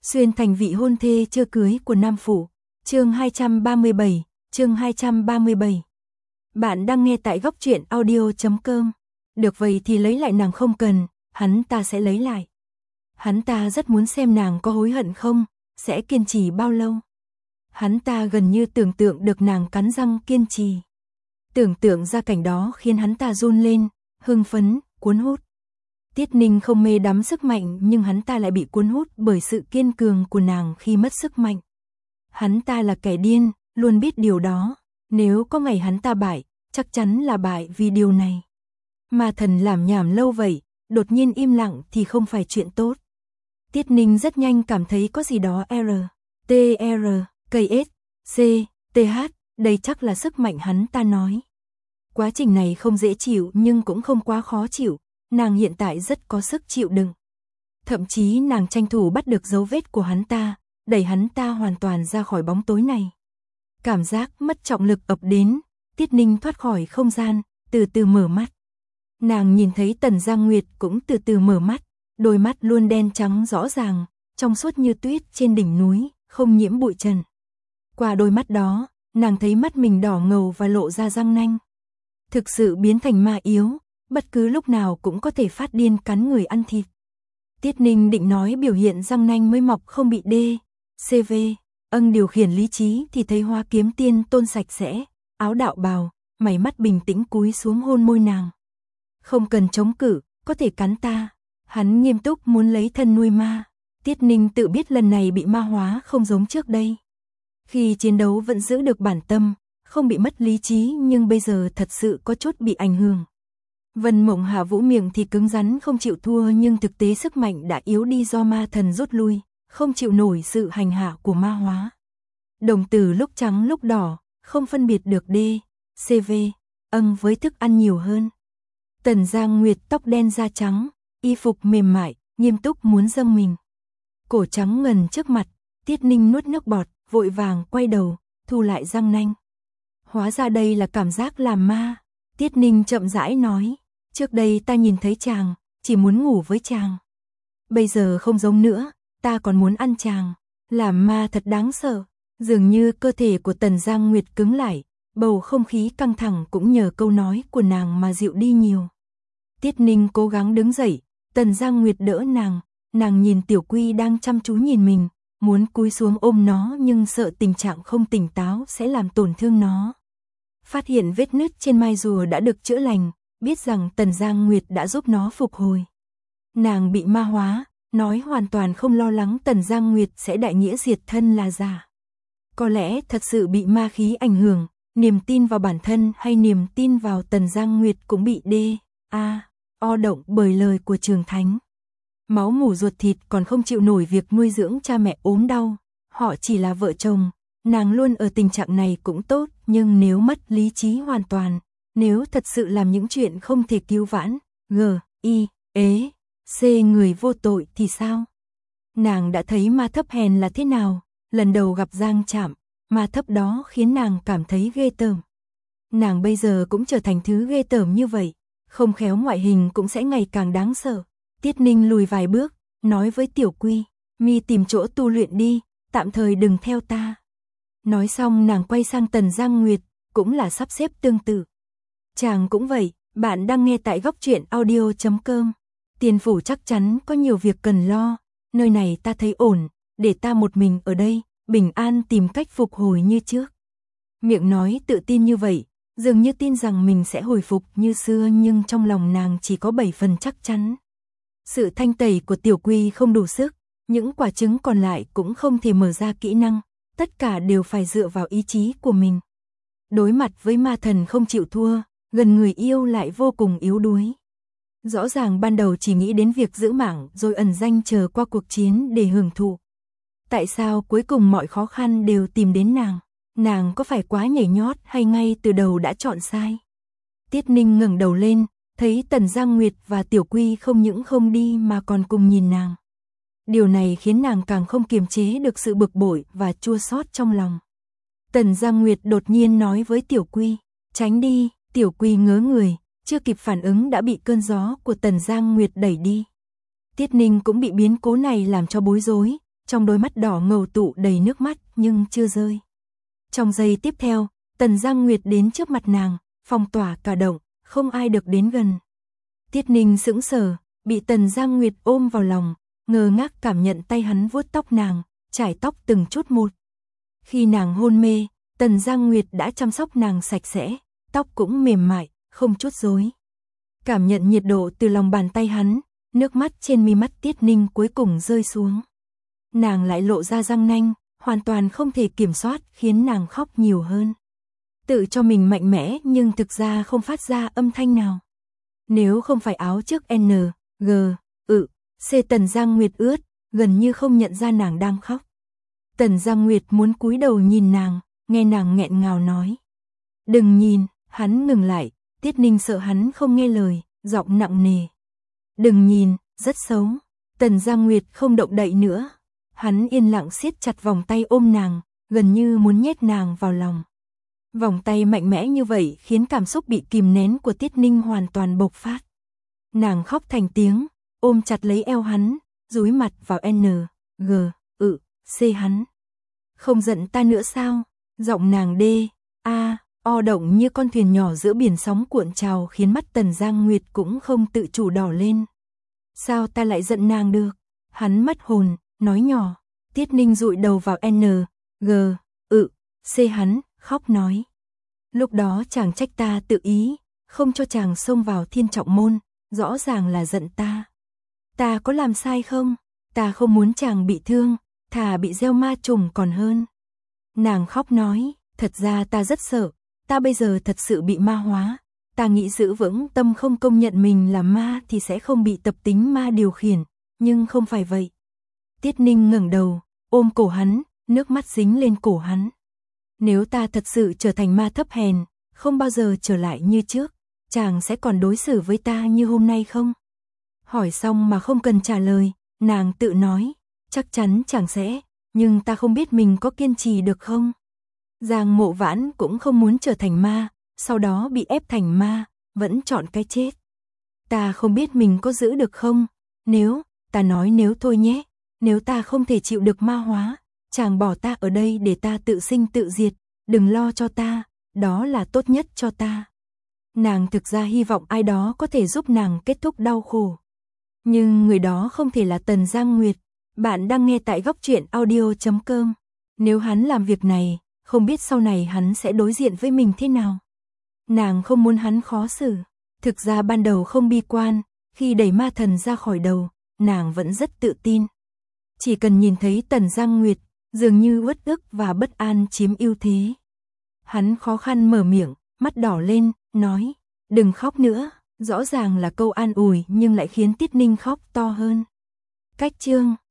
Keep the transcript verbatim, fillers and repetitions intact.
Xuyên thành vị hôn thê chưa cưới của Nam Phủ. Chương hai trăm ba mươi bảy, chương hai trăm ba mươi bảy. Bạn đang nghe tại góc truyện audio chấm com. Được vậy thì lấy lại nàng không cần, hắn ta sẽ lấy lại. Hắn ta rất muốn xem nàng có hối hận không, sẽ kiên trì bao lâu. Hắn ta gần như tưởng tượng được nàng cắn răng kiên trì. Tưởng tượng ra cảnh đó khiến hắn ta run lên, hưng phấn, cuốn hút. Tiết Ninh không mê đắm sức mạnh nhưng hắn ta lại bị cuốn hút bởi sự kiên cường của nàng khi mất sức mạnh. Hắn ta là kẻ điên, luôn biết điều đó. Nếu có ngày hắn ta bại, chắc chắn là bại vì điều này. Mà thần làm nhảm lâu vậy, đột nhiên im lặng thì không phải chuyện tốt. Tiết Ninh rất nhanh cảm thấy có gì đó R, T R, K S, C, T H, đây chắc là sức mạnh hắn ta nói. Quá trình này không dễ chịu nhưng cũng không quá khó chịu, nàng hiện tại rất có sức chịu đựng. Thậm chí nàng tranh thủ bắt được dấu vết của hắn ta, đẩy hắn ta hoàn toàn ra khỏi bóng tối này. Cảm giác mất trọng lực ập đến, Tiết Ninh thoát khỏi không gian, từ từ mở mắt. Nàng nhìn thấy Tần Giang Nguyệt cũng từ từ mở mắt, đôi mắt luôn đen trắng rõ ràng, trong suốt như tuyết trên đỉnh núi, không nhiễm bụi trần. Qua đôi mắt đó, nàng thấy mắt mình đỏ ngầu và lộ ra răng nanh. Thực sự biến thành ma yếu, bất cứ lúc nào cũng có thể phát điên cắn người ăn thịt. Tiết Ninh định nói biểu hiện răng nanh mới mọc không bị đê, xê vê, âng điều khiển lý trí thì thấy Hoa Kiếm Tiên Tôn sạch sẽ, áo đạo bào, mày mắt bình tĩnh cúi xuống hôn môi nàng. Không cần chống cự, có thể cắn ta. Hắn nghiêm túc muốn lấy thân nuôi ma. Tiết Ninh tự biết lần này bị ma hóa không giống trước đây. Khi chiến đấu vẫn giữ được bản tâm, không bị mất lý trí nhưng bây giờ thật sự có chút bị ảnh hưởng. Vân Mộng Hạ Vũ miệng thì cứng rắn không chịu thua nhưng thực tế sức mạnh đã yếu đi do ma thần rút lui, không chịu nổi sự hành hạ của ma hóa. Đồng tử lúc trắng lúc đỏ, không phân biệt được D, xê vê, âng với thức ăn nhiều hơn. Tần Giang Nguyệt tóc đen da trắng, y phục mềm mại, nghiêm túc muốn dâng mình. Cổ trắng ngần trước mặt, Tiết Ninh nuốt nước bọt, vội vàng quay đầu, thu lại răng nanh. Hóa ra đây là cảm giác làm ma. Tiết Ninh chậm rãi nói, trước đây ta nhìn thấy chàng, chỉ muốn ngủ với chàng. Bây giờ không giống nữa, ta còn muốn ăn chàng. Làm ma thật đáng sợ. Dường như cơ thể của Tần Giang Nguyệt cứng lại, bầu không khí căng thẳng cũng nhờ câu nói của nàng mà dịu đi nhiều. Tiết Ninh cố gắng đứng dậy, Tần Giang Nguyệt đỡ nàng, nàng nhìn Tiểu Quy đang chăm chú nhìn mình, muốn cúi xuống ôm nó nhưng sợ tình trạng không tỉnh táo sẽ làm tổn thương nó. Phát hiện vết nứt trên mai rùa đã được chữa lành, biết rằng Tần Giang Nguyệt đã giúp nó phục hồi. Nàng bị ma hóa, nói hoàn toàn không lo lắng Tần Giang Nguyệt sẽ đại nghĩa diệt thân là giả. Có lẽ thật sự bị ma khí ảnh hưởng, niềm tin vào bản thân hay niềm tin vào Tần Giang Nguyệt cũng bị đê, a, o động bởi lời của Trường Thánh. Máu mủ ruột thịt còn không chịu nổi việc nuôi dưỡng cha mẹ ốm đau, họ chỉ là vợ chồng, nàng luôn ở tình trạng này cũng tốt, nhưng nếu mất lý trí hoàn toàn, nếu thật sự làm những chuyện không thể cứu vãn, g, i, ế, c người vô tội thì sao? Nàng đã thấy ma thấp hèn là thế nào, lần đầu gặp Giang Trạm, ma thấp đó khiến nàng cảm thấy ghê tởm. Nàng bây giờ cũng trở thành thứ ghê tởm như vậy, không khéo ngoại hình cũng sẽ ngày càng đáng sợ. Tiết Ninh lùi vài bước, nói với Tiểu Quy, mi tìm chỗ tu luyện đi, tạm thời đừng theo ta. Nói xong nàng quay sang Tần Giang Nguyệt, cũng là sắp xếp tương tự. Chàng cũng vậy, bạn đang nghe tại góc truyện audio chấm com. Tiền phủ chắc chắn có nhiều việc cần lo, nơi này ta thấy ổn, để ta một mình ở đây, bình an tìm cách phục hồi như trước. Miệng nói tự tin như vậy, dường như tin rằng mình sẽ hồi phục như xưa nhưng trong lòng nàng chỉ có bảy phần chắc chắn. Sự thanh tẩy của Tiểu Quy không đủ sức, những quả trứng còn lại cũng không thể mở ra kỹ năng, tất cả đều phải dựa vào ý chí của mình. Đối mặt với ma thần không chịu thua, gần người yêu lại vô cùng yếu đuối. Rõ ràng ban đầu chỉ nghĩ đến việc giữ mạng rồi ẩn danh chờ qua cuộc chiến để hưởng thụ. Tại sao cuối cùng mọi khó khăn đều tìm đến nàng? Nàng có phải quá nhảy nhót hay ngay từ đầu đã chọn sai? Tiết Ninh ngẩng đầu lên, thấy Tần Giang Nguyệt và Tiểu Quy không những không đi mà còn cùng nhìn nàng. Điều này khiến nàng càng không kiềm chế được sự bực bội và chua xót trong lòng. Tần Giang Nguyệt đột nhiên nói với Tiểu Quy, tránh đi. Tiểu Quy ngớ người, chưa kịp phản ứng đã bị cơn gió của Tần Giang Nguyệt đẩy đi. Tiết Ninh cũng bị biến cố này làm cho bối rối, trong đôi mắt đỏ ngầu tụ đầy nước mắt nhưng chưa rơi. Trong giây tiếp theo, Tần Giang Nguyệt đến trước mặt nàng, phong tỏa cả động, không ai được đến gần. Tiết Ninh sững sờ, bị Tần Giang Nguyệt ôm vào lòng, ngơ ngác cảm nhận tay hắn vuốt tóc nàng, chải tóc từng chút một. Khi nàng hôn mê, Tần Giang Nguyệt đã chăm sóc nàng sạch sẽ, tóc cũng mềm mại, không chút rối. Cảm nhận nhiệt độ từ lòng bàn tay hắn, nước mắt trên mi mắt Tiết Ninh cuối cùng rơi xuống. Nàng lại lộ ra răng nanh, hoàn toàn không thể kiểm soát, khiến nàng khóc nhiều hơn. Tự cho mình mạnh mẽ nhưng thực ra không phát ra âm thanh nào. Nếu không phải áo trước N, G, ự, C Tần Giang Nguyệt ướt, gần như không nhận ra nàng đang khóc. Tần Giang Nguyệt muốn cúi đầu nhìn nàng, nghe nàng nghẹn ngào nói. Đừng nhìn, hắn ngừng lại, Tiết Ninh sợ hắn không nghe lời, giọng nặng nề. Đừng nhìn, rất xấu. Tần Giang Nguyệt không động đậy nữa. Hắn yên lặng siết chặt vòng tay ôm nàng, gần như muốn nhét nàng vào lòng. Vòng tay mạnh mẽ như vậy khiến cảm xúc bị kìm nén của Tiết Ninh hoàn toàn bộc phát. Nàng khóc thành tiếng, ôm chặt lấy eo hắn, dúi mặt vào N, G, ự, C hắn. Không giận ta nữa sao? Giọng nàng đê, a, o động như con thuyền nhỏ giữa biển sóng cuộn trào khiến mắt Tần Giang Nguyệt cũng không tự chủ đỏ lên. Sao ta lại giận nàng được? Hắn mất hồn, nói nhỏ. Tiết Ninh dụi đầu vào N, G, ự, C hắn, khóc nói. Lúc đó chàng trách ta tự ý, không cho chàng xông vào Thiên Trọng Môn, rõ ràng là giận ta. Ta có làm sai không? Ta không muốn chàng bị thương, thà bị gieo ma trùng còn hơn. Nàng khóc nói, thật ra ta rất sợ, ta bây giờ thật sự bị ma hóa. Ta nghĩ giữ vững tâm không công nhận mình là ma thì sẽ không bị tập tính ma điều khiển, nhưng không phải vậy. Tiết Ninh ngẩng đầu, ôm cổ hắn, nước mắt dính lên cổ hắn. Nếu ta thật sự trở thành ma thấp hèn, không bao giờ trở lại như trước, chàng sẽ còn đối xử với ta như hôm nay không? Hỏi xong mà không cần trả lời, nàng tự nói, chắc chắn chàng sẽ, nhưng ta không biết mình có kiên trì được không? Giang Mộ Vãn cũng không muốn trở thành ma, sau đó bị ép thành ma, vẫn chọn cái chết. Ta không biết mình có giữ được không? Nếu, ta nói nếu thôi nhé, nếu ta không thể chịu được ma hóa, chàng bỏ ta ở đây để ta tự sinh tự diệt, đừng lo cho ta, đó là tốt nhất cho ta. Nàng thực ra hy vọng ai đó có thể giúp nàng kết thúc đau khổ. Nhưng người đó không thể là Tần Giang Nguyệt. Bạn đang nghe tại góc truyện audio chấm com. Nếu hắn làm việc này, không biết sau này hắn sẽ đối diện với mình thế nào. Nàng không muốn hắn khó xử. Thực ra ban đầu không bi quan, khi đẩy ma thần ra khỏi đầu, nàng vẫn rất tự tin. Chỉ cần nhìn thấy Tần Giang Nguyệt, dường như uất ức và bất an chiếm ưu thế. Hắn khó khăn mở miệng, mắt đỏ lên, nói, đừng khóc nữa. Rõ ràng là câu an ủi nhưng lại khiến Tiết Ninh khóc to hơn. Cách chương